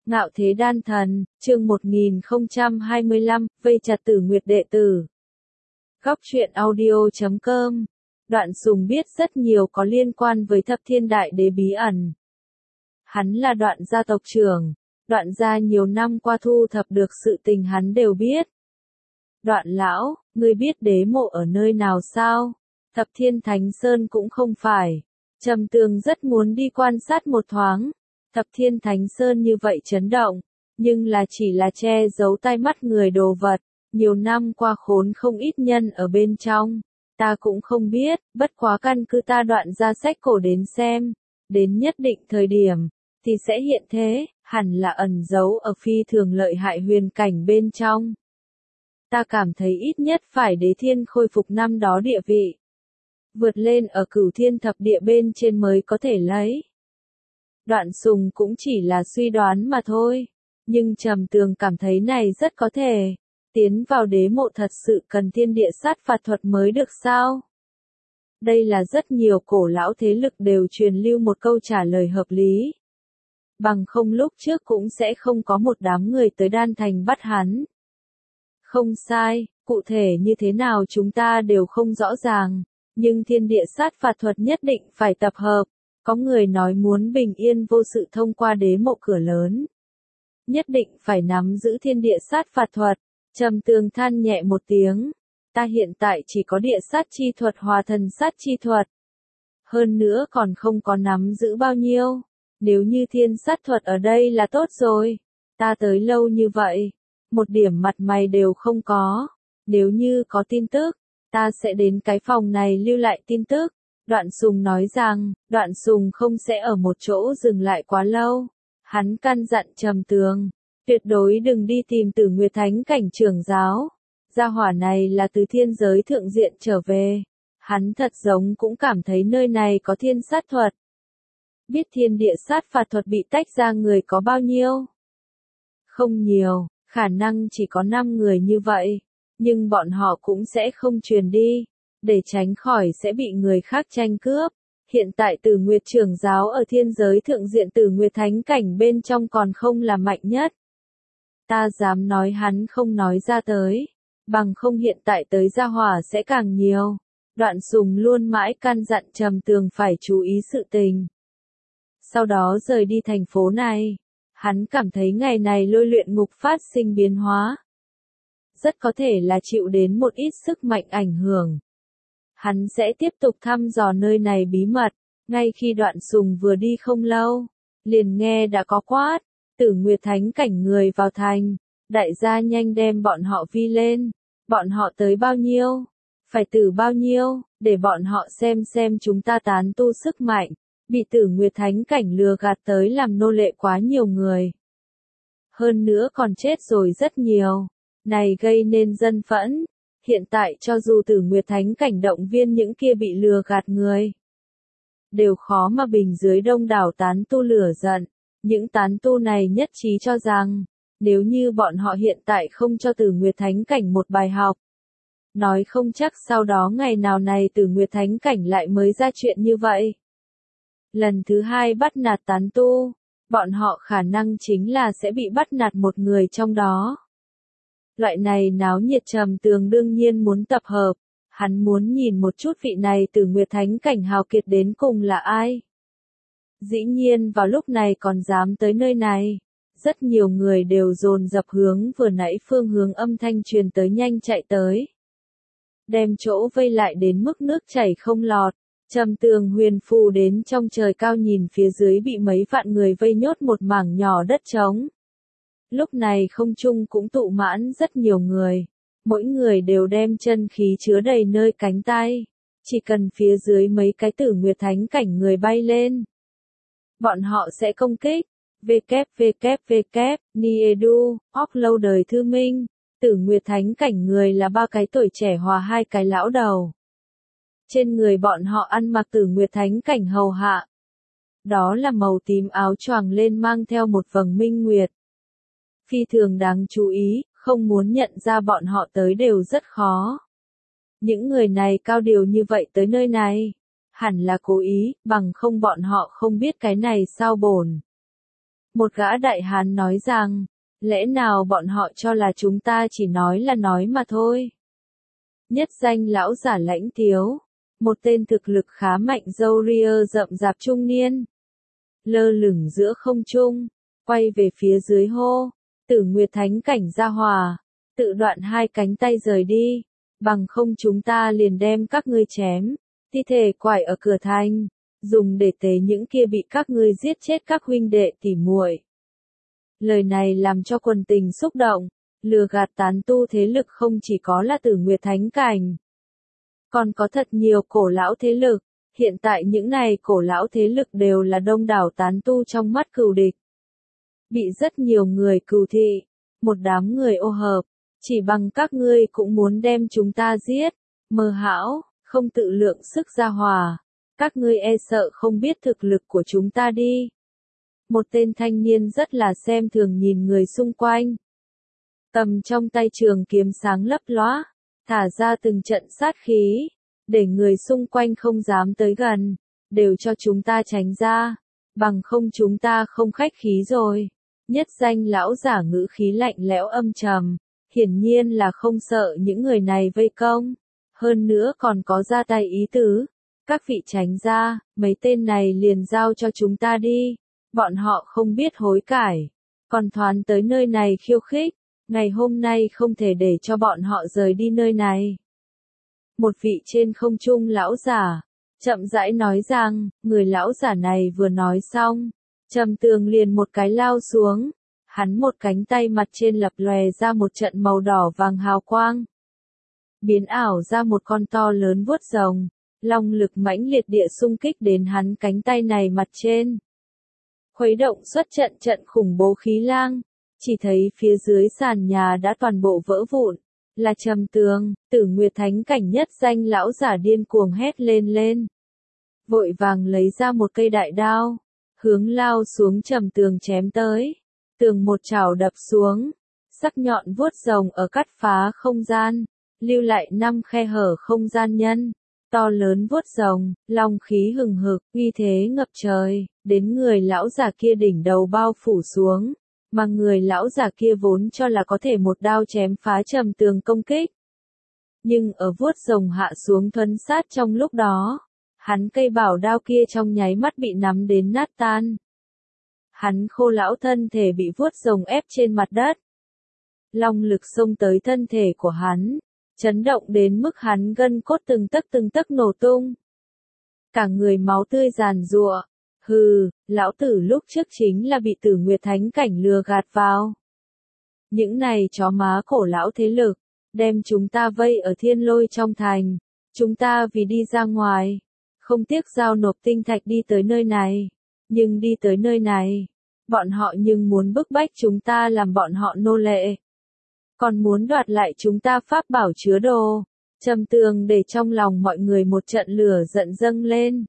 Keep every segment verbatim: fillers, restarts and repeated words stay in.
Ngạo thế đan thần, chương một nghìn không trăm hai mươi lăm, vây chặt Tử Nguyệt đệ tử. Góc truyện audio chấm com. Đoạn Sùng biết rất nhiều có liên quan với Thập Thiên Đại Đế bí ẩn. Hắn là Đoạn gia tộc trưởng, Đoạn gia nhiều năm qua thu thập được sự tình hắn đều biết. Đoạn lão, ngươi biết đế mộ ở nơi nào sao? Thập Thiên Thánh Sơn cũng không phải. Trầm Tường rất muốn đi quan sát một thoáng. Thập Thiên Thánh Sơn như vậy chấn động, nhưng là chỉ là che giấu tai mắt người đồ vật, nhiều năm qua khốn không ít nhân ở bên trong, ta cũng không biết, bất quá căn cứ ta Đoạn ra sách cổ đến xem, đến nhất định thời điểm, thì sẽ hiện thế, hẳn là ẩn giấu ở phi thường lợi hại huyền cảnh bên trong. Ta cảm thấy ít nhất phải Đế Thiên khôi phục năm đó địa vị, vượt lên ở Cửu Thiên thập địa bên trên mới có thể lấy. Đoạn Sùng cũng chỉ là suy đoán mà thôi, nhưng Trầm Tường cảm thấy này rất có thể. Tiến vào đế mộ thật sự cần thiên địa sát phạt thuật mới được sao? Đây là rất nhiều cổ lão thế lực đều truyền lưu một câu trả lời hợp lý. Bằng không lúc trước cũng sẽ không có một đám người tới Đan Thành bắt hắn. Không sai, cụ thể như thế nào chúng ta đều không rõ ràng, nhưng thiên địa sát phạt thuật nhất định phải tập hợp. Có người nói muốn bình yên vô sự thông qua đế mộ cửa lớn. Nhất định phải nắm giữ thiên địa sát phạt thuật. Trầm Tường than nhẹ một tiếng. Ta hiện tại chỉ có địa sát chi thuật hòa thần sát chi thuật. Hơn nữa còn không có nắm giữ bao nhiêu. Nếu như thiên sát thuật ở đây là tốt rồi. Ta tới lâu như vậy. Một điểm mặt mày đều không có. Nếu như có tin tức, ta sẽ đến cái phòng này lưu lại tin tức. Đoạn Sùng nói rằng, Đoạn Sùng không sẽ ở một chỗ dừng lại quá lâu. Hắn căn dặn Trầm Tường, tuyệt đối đừng đi tìm Tử Nguyệt Thánh cảnh trưởng giáo. Gia hỏa này là từ thiên giới thượng diện trở về. Hắn thật giống cũng cảm thấy nơi này có thiên sát thuật. Biết thiên địa sát phạt thuật bị tách ra người có bao nhiêu? Không nhiều, khả năng chỉ có năm người như vậy. Nhưng bọn họ cũng sẽ không truyền đi. Để tránh khỏi sẽ bị người khác tranh cướp. Hiện tại Tử Nguyệt trưởng giáo ở thiên giới thượng diện Tử Nguyệt Thánh cảnh bên trong còn không là mạnh nhất. Ta dám nói hắn không nói ra tới. Bằng không hiện tại tới gia hỏa sẽ càng nhiều. Đoạn Sùng luôn mãi căn dặn Trầm Tường phải chú ý sự tình. Sau đó rời đi thành phố này. Hắn cảm thấy ngày này lôi luyện ngục phát sinh biến hóa. Rất có thể là chịu đến một ít sức mạnh ảnh hưởng. Hắn sẽ tiếp tục thăm dò nơi này bí mật, ngay khi Đoạn Sùng vừa đi không lâu, liền nghe đã có quát, Tử Nguyệt Thánh cảnh người vào thành, đại gia nhanh đem bọn họ vi lên, bọn họ tới bao nhiêu, phải tử bao nhiêu, để bọn họ xem xem chúng ta tán tu sức mạnh, bị Tử Nguyệt Thánh cảnh lừa gạt tới làm nô lệ quá nhiều người. Hơn nữa còn chết rồi rất nhiều, này gây nên dân phẫn. Hiện tại cho dù Tử Nguyệt Thánh cảnh động viên những kia bị lừa gạt người, đều khó mà bình dưới đông đảo tán tu lửa giận. Những tán tu này nhất trí cho rằng, nếu như bọn họ hiện tại không cho Tử Nguyệt Thánh cảnh một bài học, nói không chắc sau đó ngày nào này Tử Nguyệt Thánh cảnh lại mới ra chuyện như vậy. Lần thứ hai bắt nạt tán tu, bọn họ khả năng chính là sẽ bị bắt nạt một người trong đó. Loại này náo nhiệt Trầm Tường đương nhiên muốn tập hợp, hắn muốn nhìn một chút vị này Tử Nguyệt Thánh cảnh hào kiệt đến cùng là ai. Dĩ nhiên vào lúc này còn dám tới nơi này, rất nhiều người đều dồn dập hướng vừa nãy phương hướng âm thanh truyền tới nhanh chạy tới. Đem chỗ vây lại đến mức nước chảy không lọt, Trầm Tường huyền phù đến trong trời cao nhìn phía dưới bị mấy vạn người vây nhốt một mảng nhỏ đất trống. Lúc này không trung cũng tụ mãn rất nhiều người, mỗi người đều đem chân khí chứa đầy nơi cánh tay, chỉ cần phía dưới mấy cái Tử Nguyệt Thánh cảnh người bay lên. Bọn họ sẽ công kích, www, Niedu, Óc lâu đời thư minh, Tử Nguyệt Thánh cảnh người là ba cái tuổi trẻ hòa hai cái lão đầu. Trên người bọn họ ăn mặc Tử Nguyệt Thánh cảnh hầu hạ. Đó là màu tím áo choàng lên mang theo một vầng minh nguyệt. Phi thường đáng chú ý, không muốn nhận ra bọn họ tới đều rất khó. Những người này cao điều như vậy tới nơi này, hẳn là cố ý, bằng không bọn họ không biết cái này sao bổn. Một gã đại hán nói rằng, lẽ nào bọn họ cho là chúng ta chỉ nói là nói mà thôi. Nhất danh lão giả lãnh tiếu, một tên thực lực khá mạnh râu ria rậm rạp trung niên, lơ lửng giữa không trung, quay về phía dưới hô, Tử Nguyệt Thánh cảnh gia hòa, tự đoạn hai cánh tay rời đi, bằng không chúng ta liền đem các ngươi chém, thi thể quải ở cửa thành, dùng để tế những kia bị các ngươi giết chết các huynh đệ tỉ muội. Lời này làm cho quần tình xúc động, lừa gạt tán tu thế lực không chỉ có là Tử Nguyệt Thánh cảnh, còn có thật nhiều cổ lão thế lực, hiện tại những này cổ lão thế lực đều là đông đảo tán tu trong mắt cừu địch. Bị rất nhiều người cừu thị, một đám người ô hợp, chỉ bằng các ngươi cũng muốn đem chúng ta giết, mơ hão, không tự lượng sức gia hòa, các ngươi e sợ không biết thực lực của chúng ta đi. Một tên thanh niên rất là xem thường nhìn người xung quanh. Cầm trong tay trường kiếm sáng lấp lóa, thả ra từng trận sát khí, để người xung quanh không dám tới gần, đều cho chúng ta tránh ra, bằng không chúng ta không khách khí rồi. Nhất danh lão giả ngữ khí lạnh lẽo âm trầm, hiển nhiên là không sợ những người này vây công, hơn nữa còn có ra tay ý tứ. Các vị tránh ra, mấy tên này liền giao cho chúng ta đi, bọn họ không biết hối cải, còn thoán tới nơi này khiêu khích, ngày hôm nay không thể để cho bọn họ rời đi nơi này. Một vị trên không trung lão giả, chậm rãi nói rằng, người lão giả này vừa nói xong, Trầm Tường liền một cái lao xuống, hắn một cánh tay mặt trên lập lòe ra một trận màu đỏ vàng hào quang, biến ảo ra một con to lớn vuốt rồng, long lực mãnh liệt địa xung kích đến hắn cánh tay này mặt trên, khuấy động xuất trận trận khủng bố khí lang, chỉ thấy phía dưới sàn nhà đã toàn bộ vỡ vụn, là Trầm Tường, Tử Nguyệt Thánh cảnh nhất danh lão giả điên cuồng hét lên lên, vội vàng lấy ra một cây đại đao, hướng lao xuống Trầm Tường chém tới, tường một chảo đập xuống, sắc nhọn vuốt rồng ở cắt phá không gian, lưu lại năm khe hở không gian nhân, to lớn vuốt rồng, long khí hừng hực, uy thế ngập trời, đến người lão giả kia đỉnh đầu bao phủ xuống, mà người lão giả kia vốn cho là có thể một đao chém phá Trầm Tường công kích. Nhưng ở vuốt rồng hạ xuống thuấn sát trong lúc đó, hắn cây bảo đao kia trong nháy mắt bị nắm đến nát tan. Hắn khô lão thân thể bị vuốt rồng ép trên mặt đất. Long lực xông tới thân thể của hắn, chấn động đến mức hắn gân cốt từng tấc từng tấc nổ tung. Cả người máu tươi giàn giụa, hừ, lão tử lúc trước chính là bị Tử Nguyệt Thánh cảnh lừa gạt vào. Những này chó má cổ lão thế lực, đem chúng ta vây ở Thiên Lôi trong thành, chúng ta vì đi ra ngoài, không tiếc giao nộp tinh thạch đi tới nơi này, nhưng đi tới nơi này, bọn họ nhưng muốn bức bách chúng ta làm bọn họ nô lệ, còn muốn đoạt lại chúng ta pháp bảo chứa đồ. Trầm Tường để trong lòng mọi người một trận lửa giận dâng lên.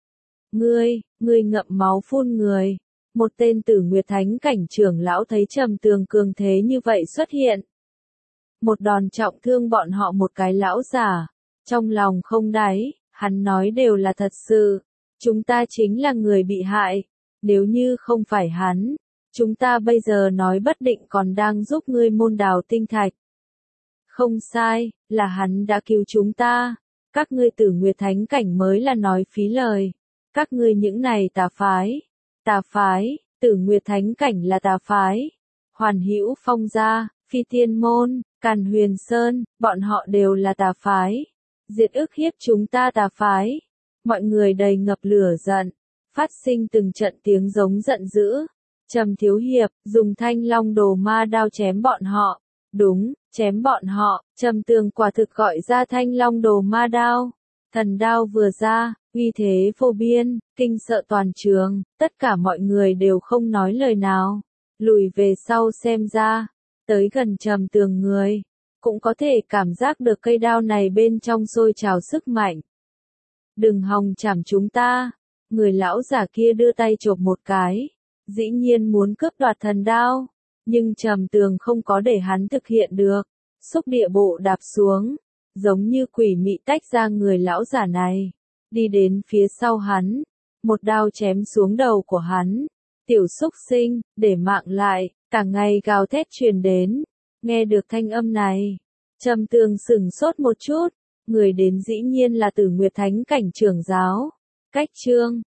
Ngươi, ngươi ngậm máu phun người. Một tên Tử Nguyệt Thánh cảnh trưởng lão thấy Trầm Tường cường thế như vậy xuất hiện. Một đòn trọng thương bọn họ một cái lão giả, trong lòng không đáy, hắn nói đều là thật sự, chúng ta chính là người bị hại, nếu như không phải hắn, chúng ta bây giờ nói bất định còn đang giúp ngươi môn đào tinh thạch. Không sai, là hắn đã cứu chúng ta, các ngươi Tử Nguyệt Thánh cảnh mới là nói phí lời, các ngươi những này tà phái, tà phái, Tử Nguyệt Thánh cảnh là tà phái, Hoàn Hữu Phong gia, Phi Tiên môn, Càn Huyền Sơn, bọn họ đều là tà phái, diệt ức hiếp chúng ta tà phái. Mọi người đầy ngập lửa giận, phát sinh từng trận tiếng giống giận dữ. Trầm Thiếu Hiệp, dùng Thanh Long Đồ Ma đao chém bọn họ. Đúng, chém bọn họ. Trầm Tường quả thực gọi ra Thanh Long Đồ Ma đao. Thần đao vừa ra, uy thế vô biên, kinh sợ toàn trường, tất cả mọi người đều không nói lời nào, lùi về sau xem ra, tới gần Trầm Tường người, cũng có thể cảm giác được cây đao này bên trong sôi trào sức mạnh. Đừng hòng chảm chúng ta, người lão giả kia đưa tay chộp một cái, dĩ nhiên muốn cướp đoạt thần đao, nhưng Trầm Tường không có để hắn thực hiện được, xúc địa bộ đạp xuống, giống như quỷ mị tách ra người lão giả này, đi đến phía sau hắn, một đao chém xuống đầu của hắn, Tiểu xúc sinh, để mạng lại, cả ngày gào thét truyền đến. Nghe được thanh âm này, Trầm Tường sửng sốt một chút, người đến dĩ nhiên là Tử Nguyệt Thánh cảnh trưởng giáo. Cách chương